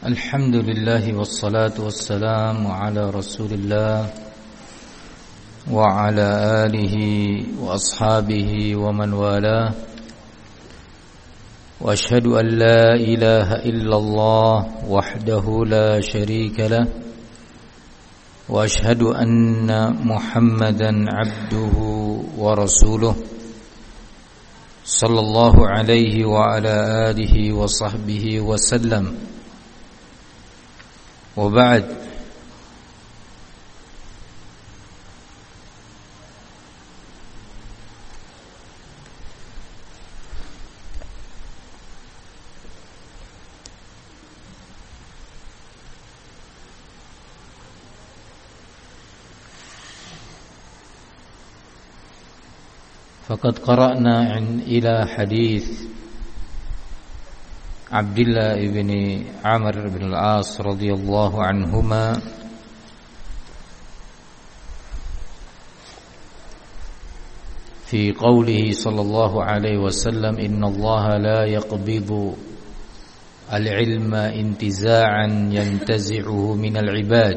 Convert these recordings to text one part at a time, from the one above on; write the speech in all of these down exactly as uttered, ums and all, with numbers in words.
الحمد لله والصلاة والسلام على رسول الله وعلى آله وأصحابه ومن والاه وأشهد أن لا إله إلا الله وحده لا شريك له وأشهد أن محمدا عبده ورسوله صلى الله عليه وعلى آله وصحبه وسلم وبعد فقد قرأنا إلى حديث عبد الله بن عمرو بن العاص رضي الله عنهما في قوله صلى الله عليه وسلم إن الله لا يقبض العلم انتزاعا ينتزعه من العباد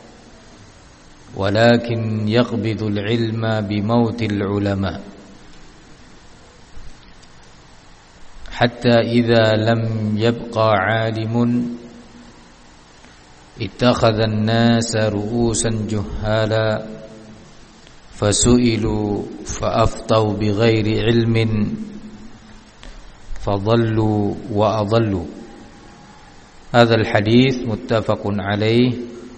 ولكن يقبض العلم بموت العلماء حتى إذا لم يبقى عالم اتخذ الناس رؤوسا جهالا فسئلوا فأفتوا بغير علم فضلوا وأضلوا. هذا الحديث متفق عليه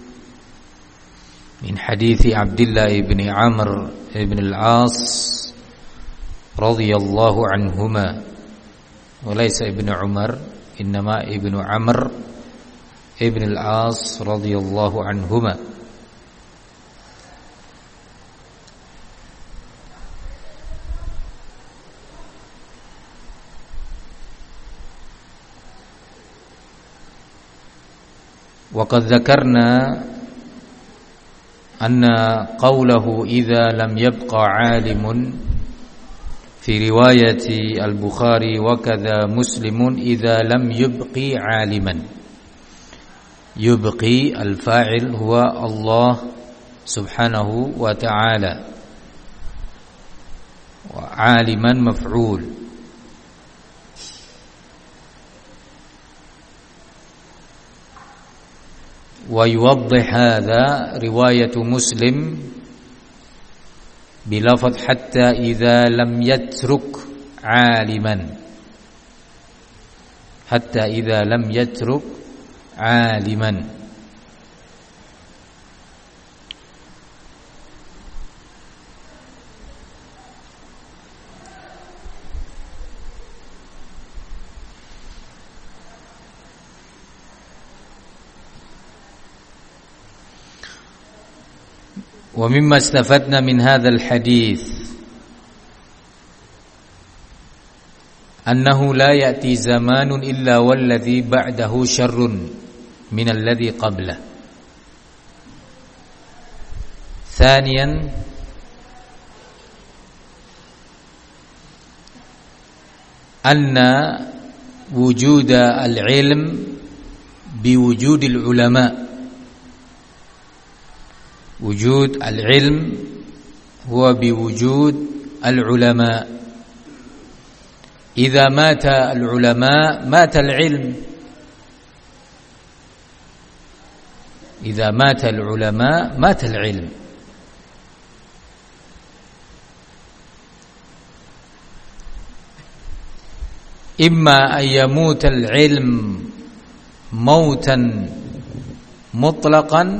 من حديث عبد الله بن عمرو بن العاص رضي الله عنهما وليس ابن عمر إنما ابن عمرو ابن العاص رضي الله عنهما. وقد ذكرنا أن قوله إذا لم يبقى عالم في رواية البخاري وكذا مسلم إذا لم يبقي عالما، يبقي الفاعل هو الله سبحانه وتعالى وعالما مفعول. ويوضح هذا رواية مسلم بلفظ حتى إذا لم يترك عالما، حتى إذا لم يترك عالما. ومما استفدنا من هذا الحديث أنه لا يأتي زمان إلا والذي بعده شر من الذي قبله. ثانيا أن وجود العلم بوجود العلماء، وجود العلم هو بوجود العلماء. إذا مات العلماء مات العلم، إذا مات العلماء مات العلم. إما أن يموت العلم موتا مطلقا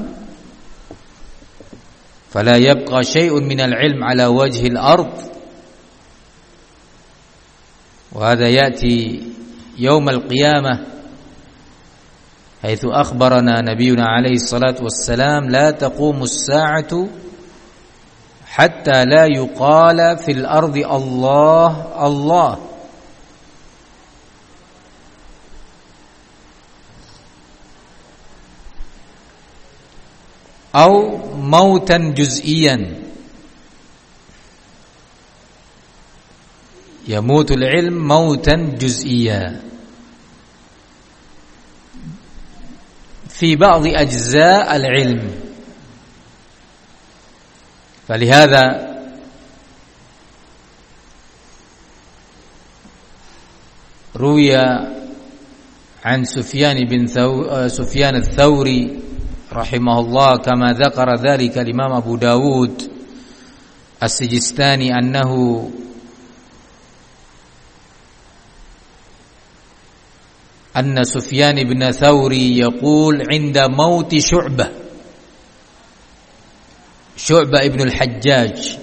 فلا يبقى شيء من العلم على وجه الأرض، وهذا يأتي يوم القيامة حيث أخبرنا نبينا عليه الصلاة والسلام لا تقوم الساعة حتى لا يقال في الأرض الله الله، أو موتا جزئيا، يموت العلم موتا جزئيا. في بعض أجزاء العلم. فلهذا روي عن سفيان بن ثو... سفيان الثوري رحمه الله كما ذكر ذلك الإمام أبو داود السجستاني أنه أن سفيان بن ثوري يقول عند موت شعبة شعبة ابن الحجاج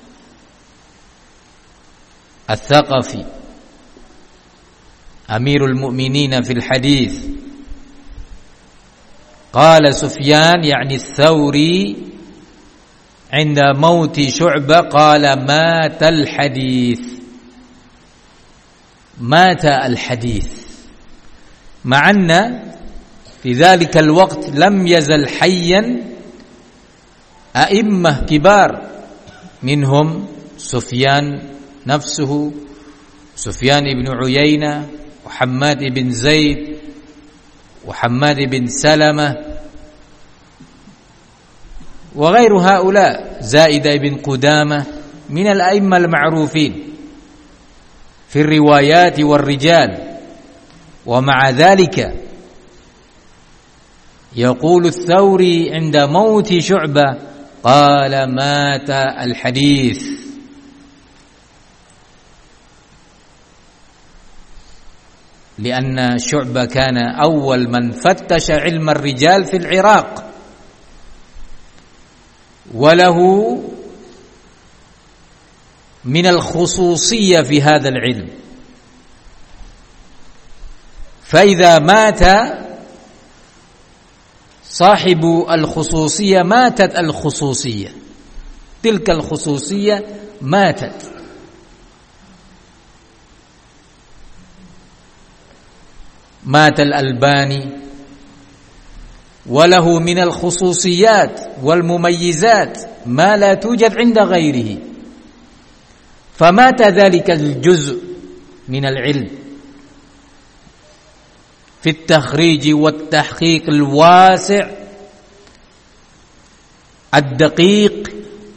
الثقفي أمير المؤمنين في الحديث، قال سفيان يعني الثوري عند موت شعبة قال مات الحديث، مات الحديث، مع أن في ذلك الوقت لم يزل حيا أئمة كبار منهم سفيان نفسه، سفيان بن عيينة وحماد بن زيد وحماد بن سلمة وغير هؤلاء، زائد بن قدامة من الأئمة المعروفين في الروايات والرجال. ومع ذلك يقول الثوري عند موت شعبة قال مات الحديث. لأن شعبة كان أول من فتش علم الرجال في العراق، وله من الخصوصية في هذا العلم، فإذا مات صاحب الخصوصية ماتت الخصوصية، تلك الخصوصية ماتت. مات الألباني وله من الخصوصيات والمميزات ما لا توجد عند غيره، فمات ذلك الجزء من العلم في التخريج والتحقيق الواسع الدقيق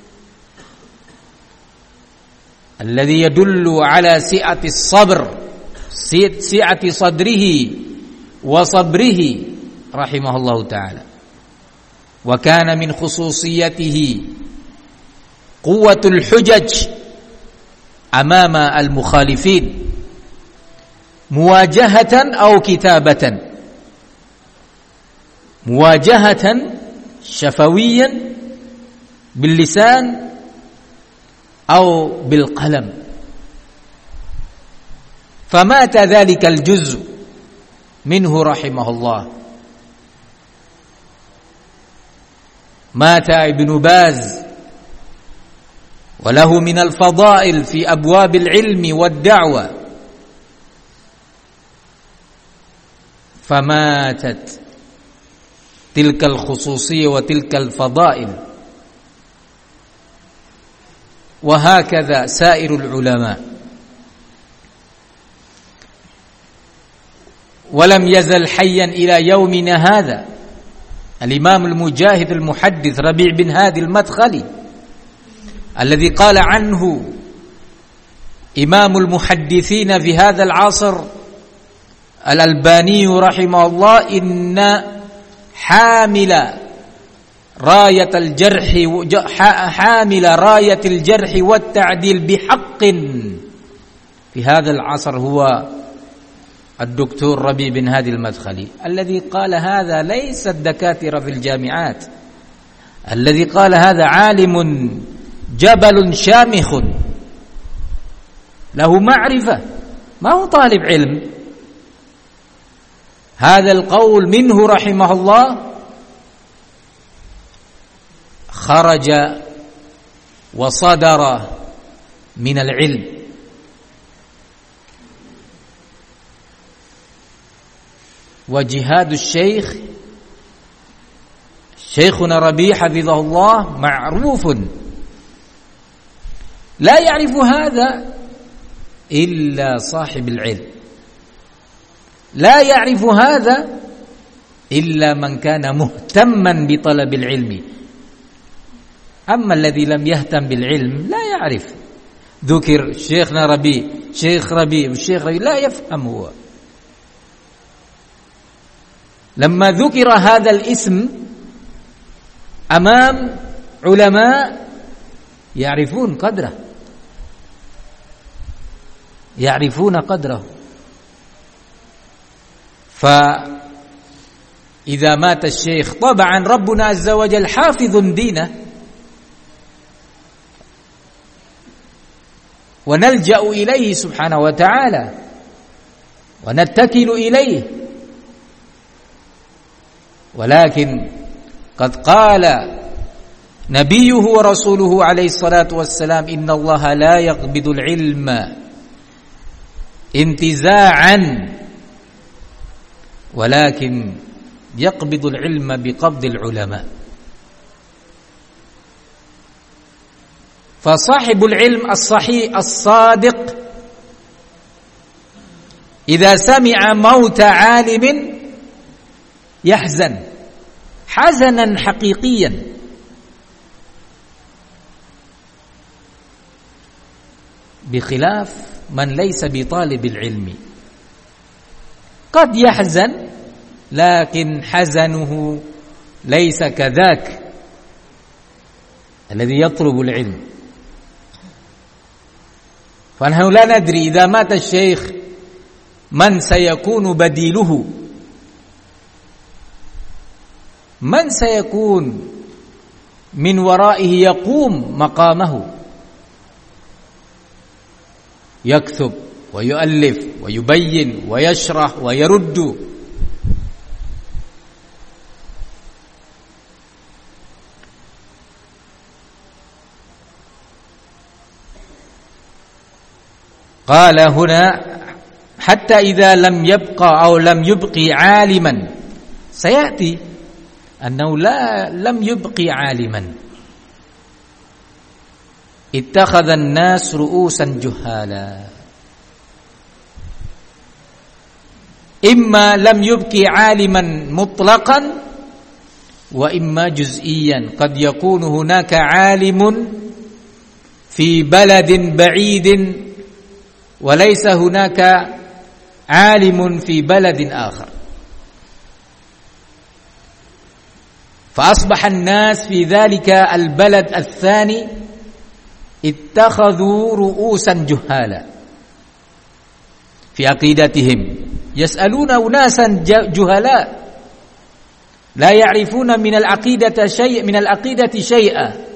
الذي يدل على سعة الصبر، سعة صدره وصبره رحمه الله تعالى. وكان من خصوصيته قوة الحجج أمام المخالفين مواجهة أو كتابة، مواجهة شفويا باللسان أو بالقلم. فمات ذلك الجزء منه رحمه الله. مات ابن باز وله من الفضائل في أبواب العلم والدعوة، فماتت تلك الخصوصية وتلك الفضائل. وهكذا سائر العلماء. ولم يزل حيا إلى يومنا هذا الإمام المجاهد المحدث ربيع بن هادي المدخلي الذي قال عنه إمام المحدثين في هذا العصر الألباني رحمه الله إن حامل راية الجرح حامل راية الجرح والتعديل بحق في هذا العصر هو الدكتور ربيع بن هادي المدخلي، الذي قال هذا ليس الدكاترة في الجامعات، الذي قال هذا عالم جبل شامخ له معرفة، ما هو طالب علم. هذا القول منه رحمه الله خرج وصدر من العلم. وجهاد الشيخ شيخنا ربيع حفظه الله معروف، لا يعرف هذا إلا صاحب العلم، لا يعرف هذا إلا من كان مهتما بطلب العلم. أما الذي لم يهتم بالعلم لا يعرف. ذكر شيخنا ربيع، شيخ ربيع والشيخ ربيع، لا يفهم هو. لما ذكر هذا الاسم أمام علماء يعرفون قدره، يعرفون قدره. فإذا مات الشيخ طبعا ربنا عز وجل حافظ دينه، ونلجأ إليه سبحانه وتعالى ونتكل إليه، ولكن قد قال نبيه ورسوله عليه الصلاة والسلام: إن الله لا يقبض العلم انتزاعا ولكن يقبض العلم بقبض العلماء. فصاحب العلم الصحيح الصادق إذا سمع موت عالم يحزن حزنا حقيقيا، بخلاف من ليس بطالب العلم، قد يحزن لكن حزنه ليس كذاك الذي يطلب العلم. فنحن لا ندري إذا مات الشيخ من سيكون بديله، من سيكون من ورائه يقوم مقامه، يكتب ويؤلف ويبين ويشرح ويرد. قال هنا: حتى إذا لم يبقى أو لم يبقي عالما. سيأتي أنه لا لم يبقي عالما، اتخذ الناس رؤوسا جهالا. إما لم يبقي عالما مطلقا وإما جزئيا. قد يكون هناك عالم في بلد بعيد وليس هناك عالم في بلد آخر، فأصبح الناس في ذلك البلد الثاني اتخذوا رؤوسا جهالا في عقيدتهم، يسألون أناسا جهلاء لا يعرفون من العقيدة شيء من العقيدة شيئا.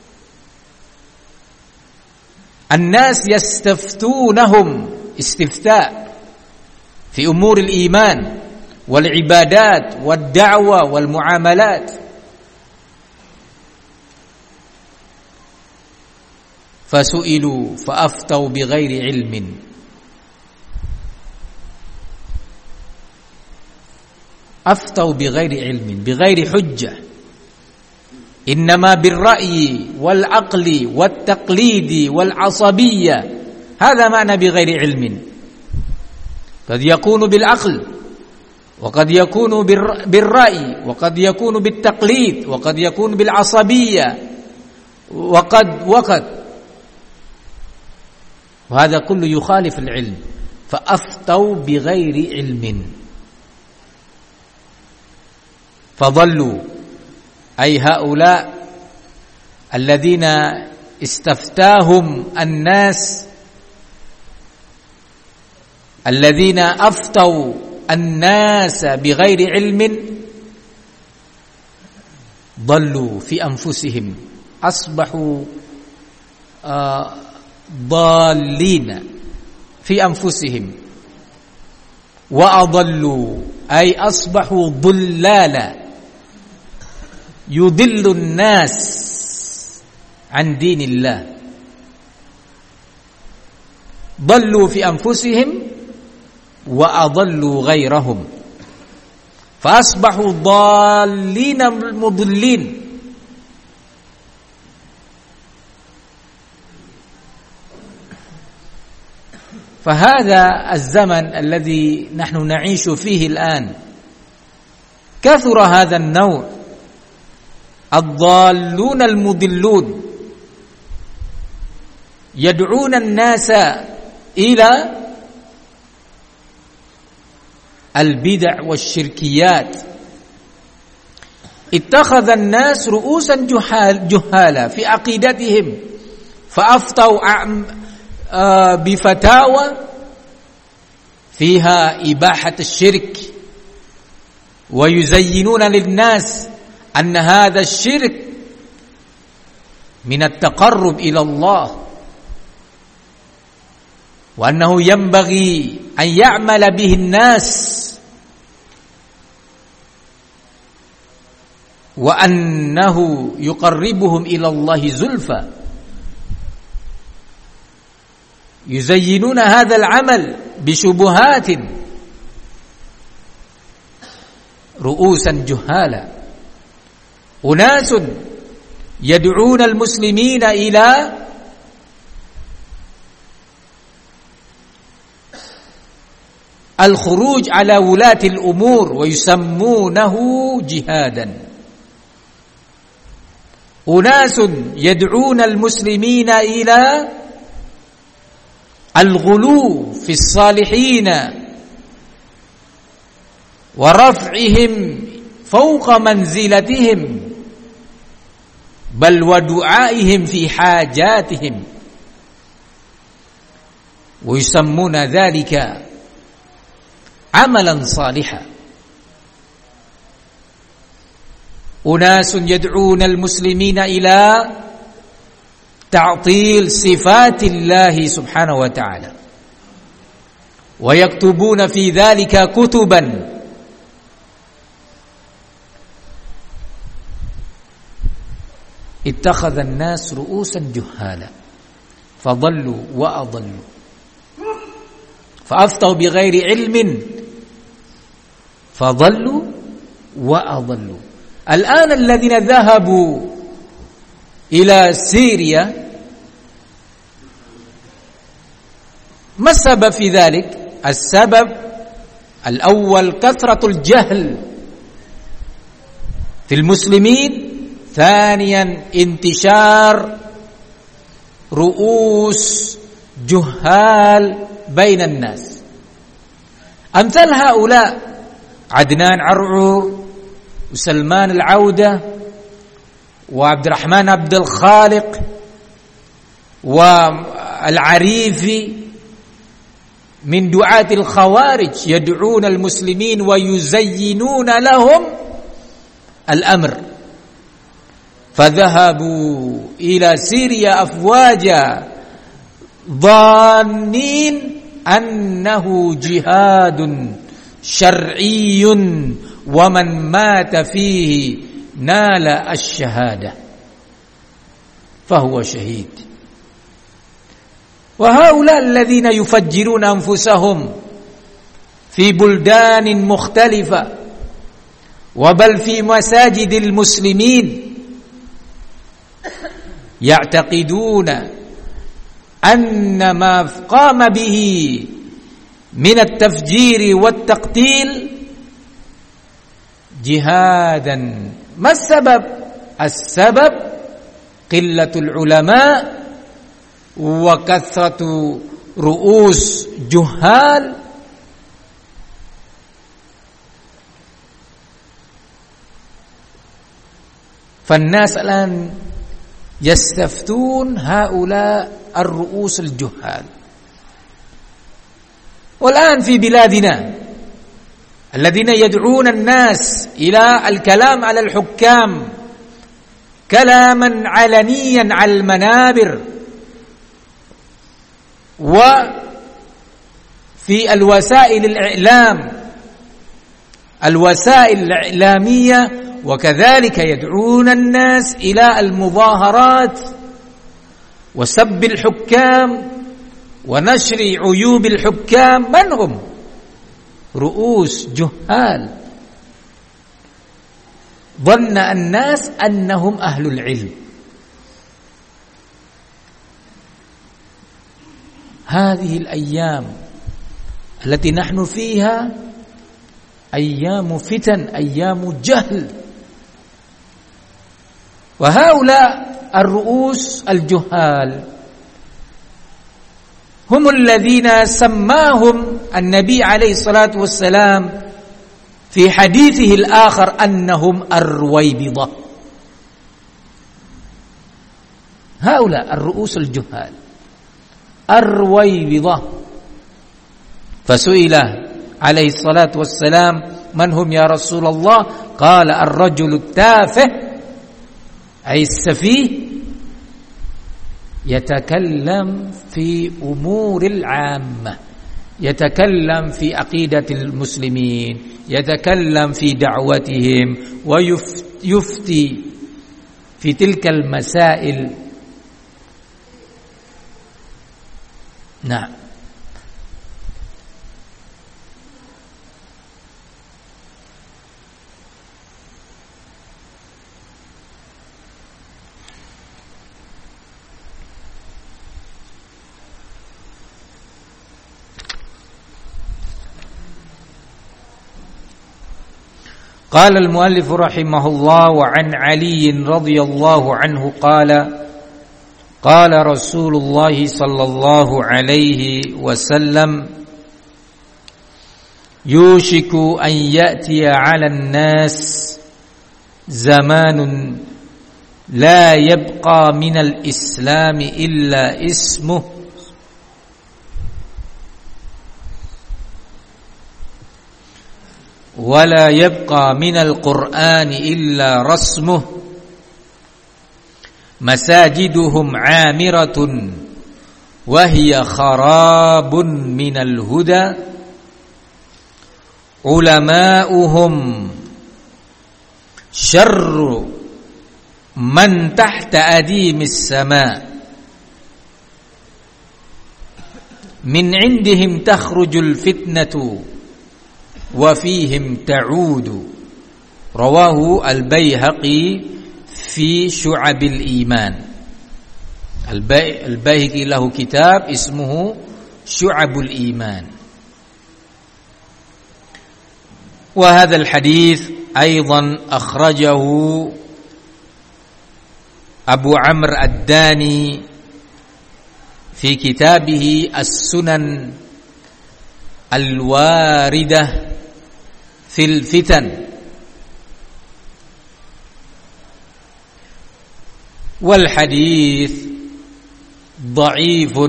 الناس يستفتونهم استفتاء في أمور الإيمان والعبادات والدعوة والمعاملات، فسئلوا فأفتوا بغير علم. أفتوا بغير علم بغير حجة، إنما بالرأي والعقل والتقليد والعصبية. هذا معنى بغير علم. قد يكون بالعقل وقد يكون بالرأي وقد يكون بالتقليد وقد يكون بالعصبية وقد وقد وهذا كله يخالف العلم. فأفتوا بغير علم فضلوا، أي هؤلاء الذين استفتاهم الناس، الذين أفتوا الناس بغير علم، ضلوا في أنفسهم، أصبحوا آه ضالين في أنفسهم، وأضلوا أي أصبحوا ضلالا يضل الناس عن دين الله. ضلوا في أنفسهم وأضلوا غيرهم، فأصبحوا ضالين مضلين. فهذا الزمن الذي نحن نعيش فيه الآن kathura hadha an-naw' ad-dallun al-mudillun yad'una an-nasa ila al-bid'ah wasyirkiyat. اتخذ الناس رؤوسا جهال جهالا في عقيدتهم فأفتوا بفتاوى فيها إباحة الشرك ويزينون للناس أن هذا الشرك من التقرب إلى الله وأنه ينبغي أن يعمل به الناس وأنه يقربهم إلى الله زلفى. يزينون هذا العمل بشبهات رؤوسا جهالا. أناس يدعون المسلمين إلى الخروج على ولاة الأمور ويسمونه جهادا. أناس يدعون المسلمين إلى الغلو في الصالحين ورفعهم فوق منزلتهم بل ودعائهم في حاجاتهم ويسمون ذلك عملا صالحا. أناس يدعون المسلمين إلى تعطيل صفات الله سبحانه وتعالى ويكتبون في ذلك كتبا اتخذ الناس رؤوسا جهالا فضلوا وأضلوا فأفتوا بغير علم فضلوا وأضلوا. الآن الذين ذهبوا إلى سوريا ما السبب في ذلك؟ السبب الأول كثرة الجهل في المسلمين، ثانيا انتشار رؤوس جهال بين الناس. أمثال هؤلاء عدنان عرعور وسلمان العودة وعبد الرحمن عبد الخالق والعريفي من دعاة الخوارج يدعون المسلمين ويزينون لهم الأمر، فذهبوا إلى سوريا أفواجا ظانين أنه جهاد شرعي ومن مات فيه نال الشهادة فهو شهيد. وهؤلاء الذين يفجرون أنفسهم في بلدان مختلفة وبل في مساجد المسلمين يعتقدون أن ما قام به من التفجير والتقتيل جهادا. ما السبب؟ السبب قلة العلماء وكثرة رؤوس جهال. فالناس الآن يستفتون هؤلاء الرؤوس الجهال. والآن في بلادنا الذين يدعون الناس إلى الكلام على الحكام كلاما علنيا على المنابر وفي الوسائل الإعلام الوسائل الإعلامية، وكذلك يدعون الناس إلى المظاهرات وسب الحكام ونشر عيوب الحكام. من هم؟ رؤوس جهال ظن الناس أنهم أهل العلم. هذه الأيام التي نحن فيها ayyamu fitan, ayyamu jahl. Wa haula ar-ru'us al-juhal hum alladhina sammahum an-nabi alaihi salatu wassalam fi hadithihi al-akhar annahum ar-ruwaybidah. Haula ar-ru'us al-juhal ar-ruwaybidah. Fasu'ila alaihi salatu wassalam man hum ya Rasulullah, qala ar-rajulu at-tafih ay as-safih يتكلم في أمور العامة، يتكلم في عقيدة المسلمين، يتكلم في دعوتهم ويفتي في تلك المسائل. نعم. قال المؤلف رحمه الله وعن علي رضي الله عنه قال قال رسول الله صلى الله عليه وسلم يوشك أن يأتي على الناس زمان لا يبقى من الإسلام إلا اسمه ولا يبقى من القرآن إلا رسمه مساجدهم عامرة وهي خراب من الهدى علماؤهم شر من تحت أديم السماء من عندهم تخرج الفتنة وفيهم تعود. رواه البيهقي في شعب الإيمان. البيهقي له كتاب اسمه شعب الإيمان. وهذا الحديث أيضا أخرجه أبو عمرو الداني في كتابه السنن الواردة في الفتن. والحديث ضعيف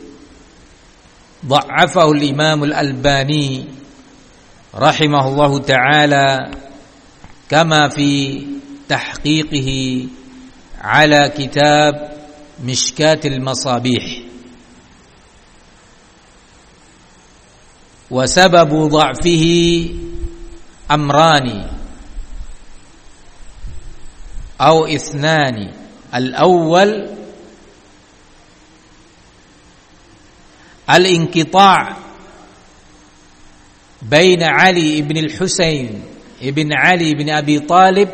ضعفه الإمام الألباني رحمه الله تعالى كما في تحقيقه على كتاب مشكاة المصابيح. وسبب ضعفه أمران أو اثنان. الأول الانقطاع بين علي بن الحسين بن علي بن أبي طالب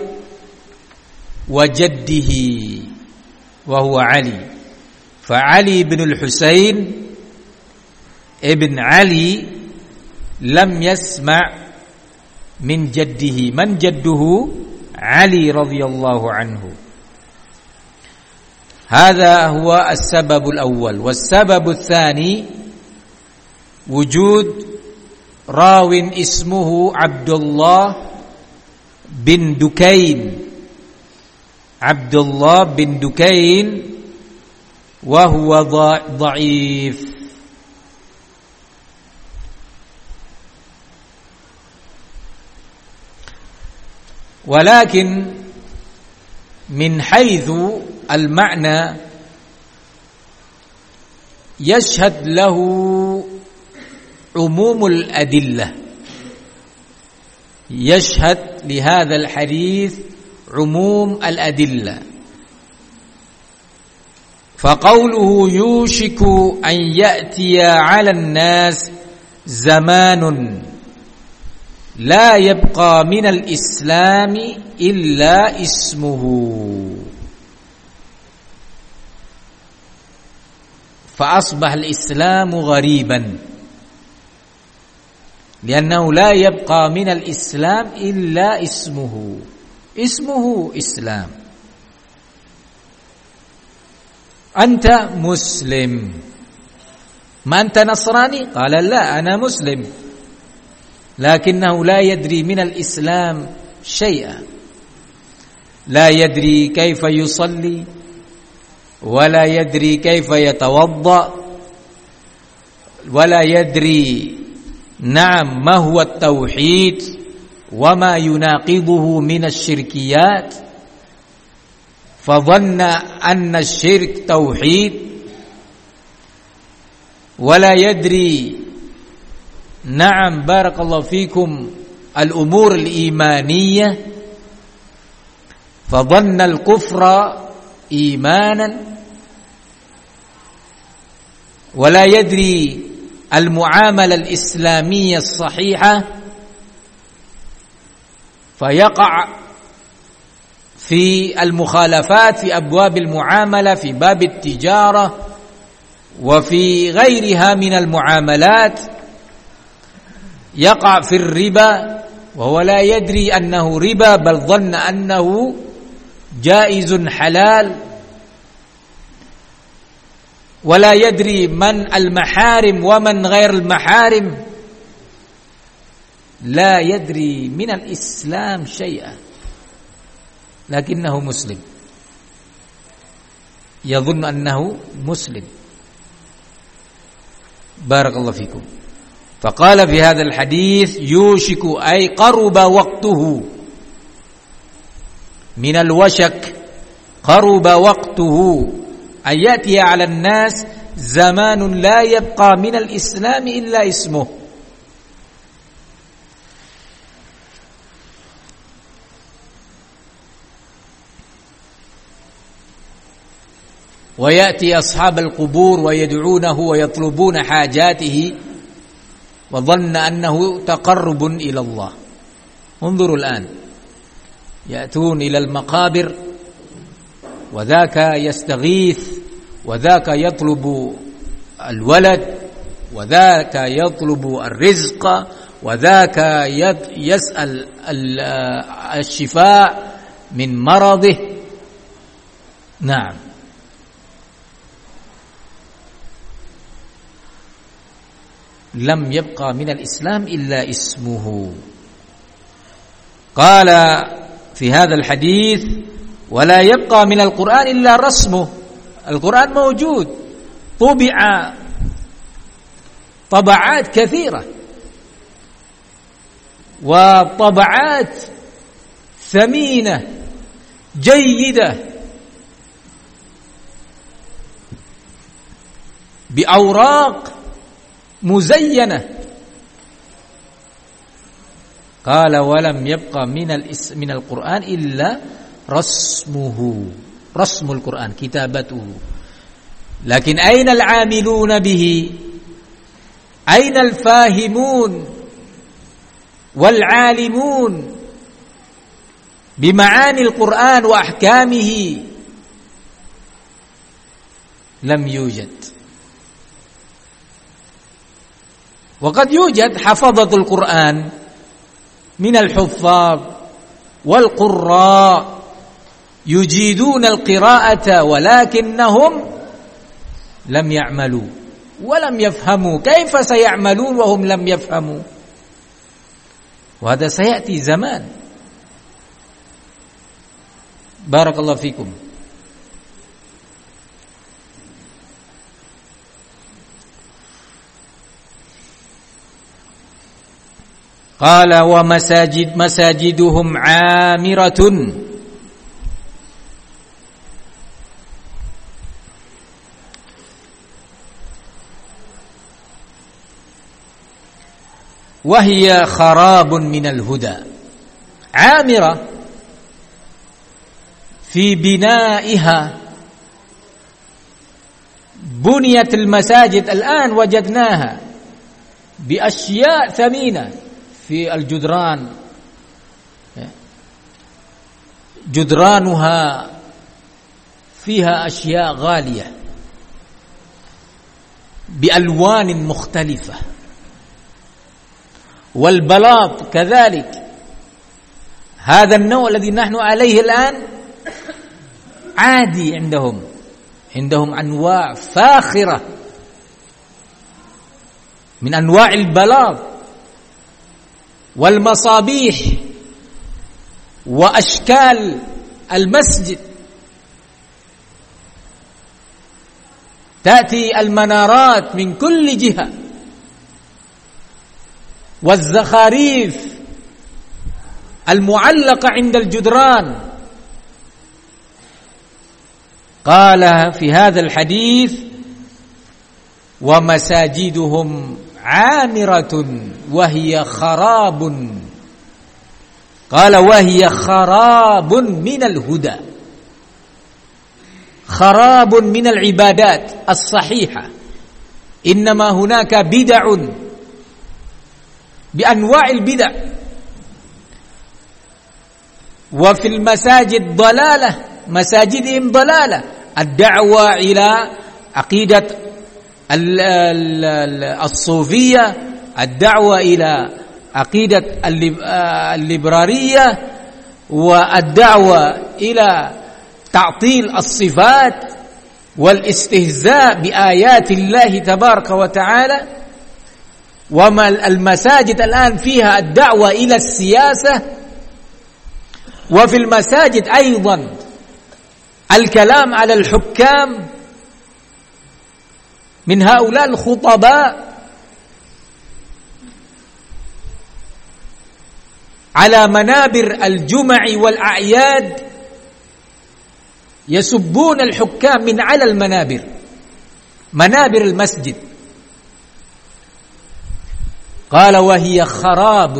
وجده وهو علي. فعلي بن الحسين ابن علي لم يسمع من جده. من جده؟ علي رضي الله عنه. هذا هو السبب الأول. والسبب الثاني وجود راو اسمه عبد الله بن دكين عبد الله بن دكين وهو ضعيف. ولكن من حيث المعنى يشهد له عموم الأدلة. يشهد لهذا الحديث عموم الأدلة. فقوله يوشك أن يأتي على الناس زمان لا يبقى من الإسلام إلا اسمه. فأصبح الإسلام غريبا. لأنه لا يبقى من الإسلام إلا اسمه، اسمه إسلام. أنت مسلم، ما أنت نصراني؟ قال لا أنا مسلم، لكنه لا يدري من الإسلام شيئا، لا يدري كيف يصلي، ولا يدري كيف يتوضأ، ولا يدري نعم ما هو التوحيد وما يناقضه من الشركيات، فظن أن الشرك توحيد، ولا يدري نعم بارك الله فيكم الأمور الإيمانية، فظن الكفر إيمانا، ولا يدري المعاملة الإسلامية الصحيحة، فيقع في المخالفات في أبواب المعاملة، في باب التجارة وفي غيرها من المعاملات، يقع في الربا وهو لا يدري أنه ربا، بل ظن أنه جائز حلال، ولا يدري من المحارم ومن غير المحارم، لا يدري من الإسلام شيئا، لكنه مسلم، يظن أنه مسلم. بارك الله فيكم. فقال في هذا الحديث يوشك أي قرب وقته من الوشك، قرب وقته أن يأتي على الناس زمان لا يبقى من الإسلام إلا اسمه. ويأتي أصحاب القبور ويدعونه ويطلبون حاجاته وظن أنه تقرب إلى الله. انظروا الآن، يأتون إلى المقابر وذاك يستغيث، وذاك يطلب الولد، وذاك يطلب الرزق، وذاك يسأل الشفاء من مرضه. نعم، لم يبقى من الإسلام إلا اسمه. قال في هذا الحديث ولا يبقى من القرآن إلا رسمه. القرآن موجود، طبع طبعات كثيرة وطبعات ثمينة جيدة بأوراق مزينة. قال ولم يبقى من الإس من القرآن إلا رسمه، رسم القرآن كتابته. لكن أين العاملون به؟ أين الفاهمون والعالمون بمعاني القرآن وأحكامه؟ لم يوجد. وقد يوجد حفظة القرآن من الحفاظ والقراء يجيدون القراءة، ولكنهم لم يعملوا ولم يفهموا. كيف سيعملون وهم لم يفهموا؟ وهذا سيأتي زمان. بارك الله فيكم. قال ومساجد مساجدهم عامرة، وهي خراب من الهدى. عامرة في بنائها، بنيت المساجد الآن وجدناها بأشياء ثمينة في الجدران، جدرانها فيها أشياء غالية بألوان مختلفة، والبلاط كذلك. هذا النوع الذي نحن عليه الآن عادي عندهم عندهم أنواع فاخرة من أنواع البلاط والمصابيح وأشكال المسجد. تأتي المنارات من كل جهة والزخاريف المعلقة عند الجدران. قال في هذا الحديث ومساجدهم عامرة وهي خراب. قال وهي خراب من الهدى، خراب من العبادات الصحيحة. إنما هناك بدع بأنواع البدع، وفي المساجد ضلالة، مساجدهم ضلالة. الدعوة إلى عقيدة الصوفية، الدعوة إلى عقيدة الليبرارية، والدعوة إلى تعطيل الصفات والاستهزاء بآيات الله تبارك وتعالى. وما المساجد الآن فيها الدعوة إلى السياسة، وفي المساجد أيضا الكلام على الحكام من هؤلاء الخطباء، على منابر الجمع والأعياد يسبون الحكام من على المنابر، منابر المسجد. قال وهي خراب.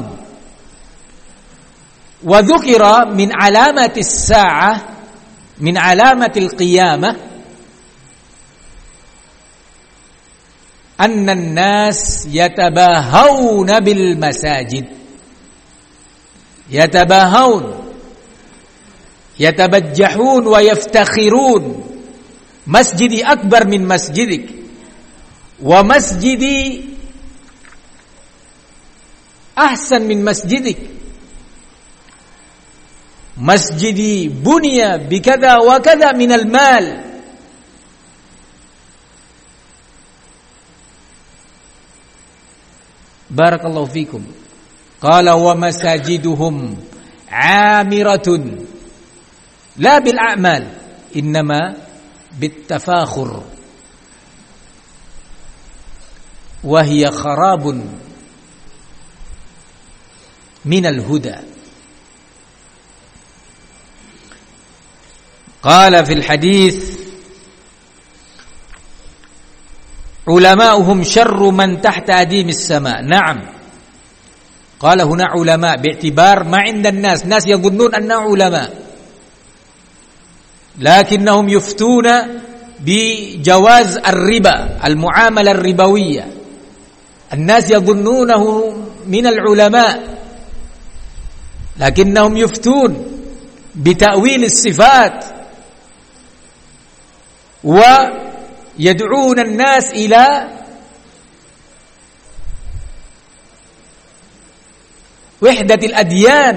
وذكر من علامة الساعة، من علامة القيامة، أن الناس يتباهون بالمساجد، يتباهون يتبجحون ويفتخرون. مسجدي أكبر من مسجدك، ومسجدي أحسن من مسجدك، مسجدي بني بكذا وكذا من المال. بارك الله فيكم. قال ومساجدهم عامرة، لا بالأعمال إنما بالتفاخر، وهي خراب من الهدى. قال في الحديث علماؤهم شر من تحت أديم السماء. نعم، قال هنا علماء باعتبار ما عند الناس، ناس يظنون أنهم علماء لكنهم يفتون بجواز الربا، المعاملة الربوية. الناس يظنونه من العلماء لكنهم يفتون بتأويل الصفات، ويدعون الناس إلى وحدة الأديان.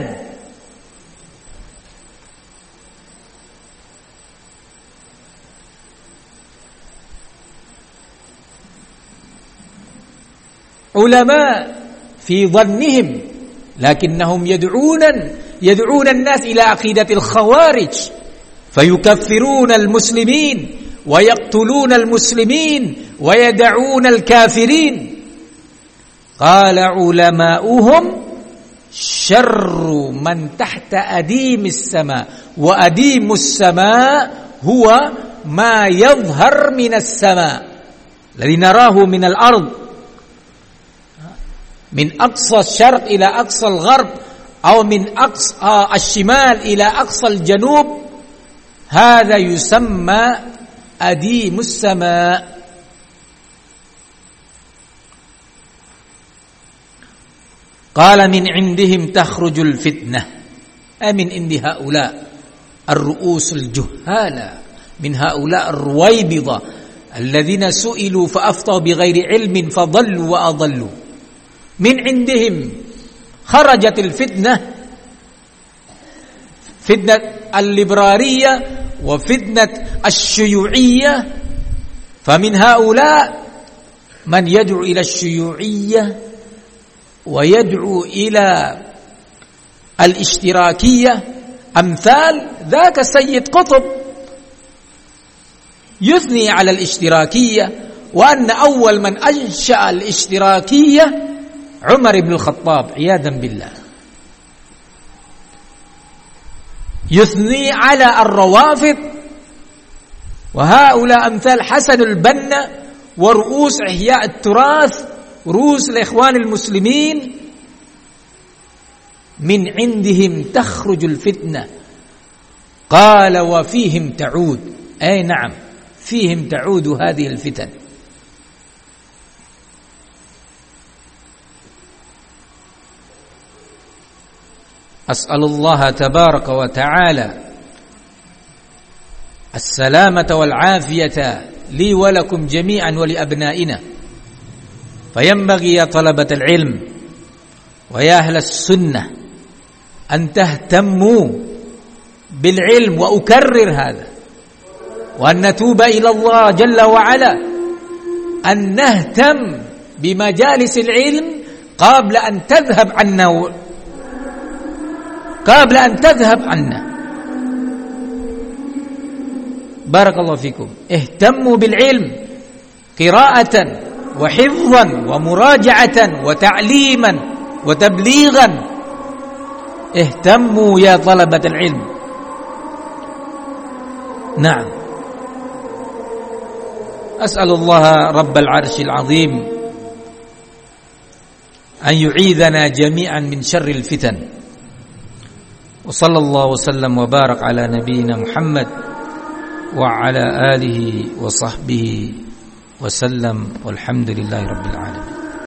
علماء في ظنهم، لكنهم يدعون يدعون الناس إلى عقيدة الخوارج، فيكفرون المسلمين ويقتلون المسلمين ويدعون الكافرين. قال علماؤهم شر من تحت أديم السماء، وأديم السماء هو ما يظهر من السماء الذي نراه من الأرض، من أقصى الشرق إلى أقصى الغرب، أو من أقصى الشمال إلى أقصى الجنوب. هذا يسمى أديم السماء. قال من عندهم تخرج الفتنة، أمن عند هؤلاء الرؤوس الجهالة، من هؤلاء الرويبضة الذين سئلوا فأفتوا بغير علم فضلوا وأضلوا. من عندهم خرجت الفتنة، فتنة الليبرالية وفتنة الشيوعية، فمن هؤلاء من يدعو إلى الشيوعية ويدعو إلى الاشتراكية، أمثال ذاك السيد قطب يثني على الاشتراكية، وأن أول من أنشأ الاشتراكية عمر بن الخطاب عياذا بالله. يثني على الروافض، وهؤلاء أمثال حسن البنا ورؤوس إحياء التراث، رؤوس الإخوان المسلمين، من عندهم تخرج الفتنة. قال وفيهم تعود، أي نعم فيهم تعود هذه الفتن. أسأل الله تبارك وتعالى السلامة والعافية لي ولكم جميعا ولأبنائنا. فينبغي يا طلبة العلم ويا أهل السنة أن تهتموا بالعلم، وأكرر هذا، وأن نتوب إلى الله جل وعلا، أن نهتم بمجالس العلم قبل أن تذهب عنا قبل أن تذهب عنا. بارك الله فيكم. اهتموا بالعلم قراءة وحفظا ومراجعة وتعليما وتبليغا. اهتموا يا طلبة العلم. نعم، أسأل الله رب العرش العظيم أن يعيذنا جميعا من شر الفتن. وصلى الله وسلم وبارك على نبينا محمد وعلى آله وصحبه وسلم، والحمد لله رب العالمين.